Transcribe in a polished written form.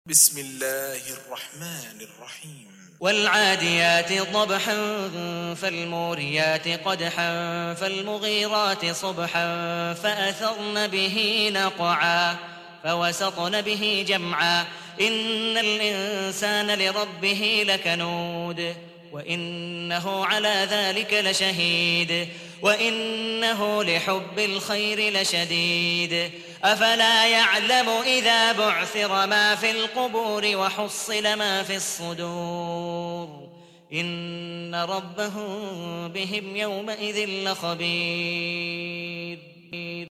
بسم الله الرحمن الرحيم والعاديات ضبحا فالموريات قدحا فالمغيرات صبحا فأثرن به نقعا فوسطن به جمعا إن الإنسان لربه لكنود وإنه على ذلك لشهيد وإنه لحب الخير لشديد أفلا يعلم إذا بعثر ما في القبور وحصل ما في الصدور إن ربهم بهم يومئذ لخبير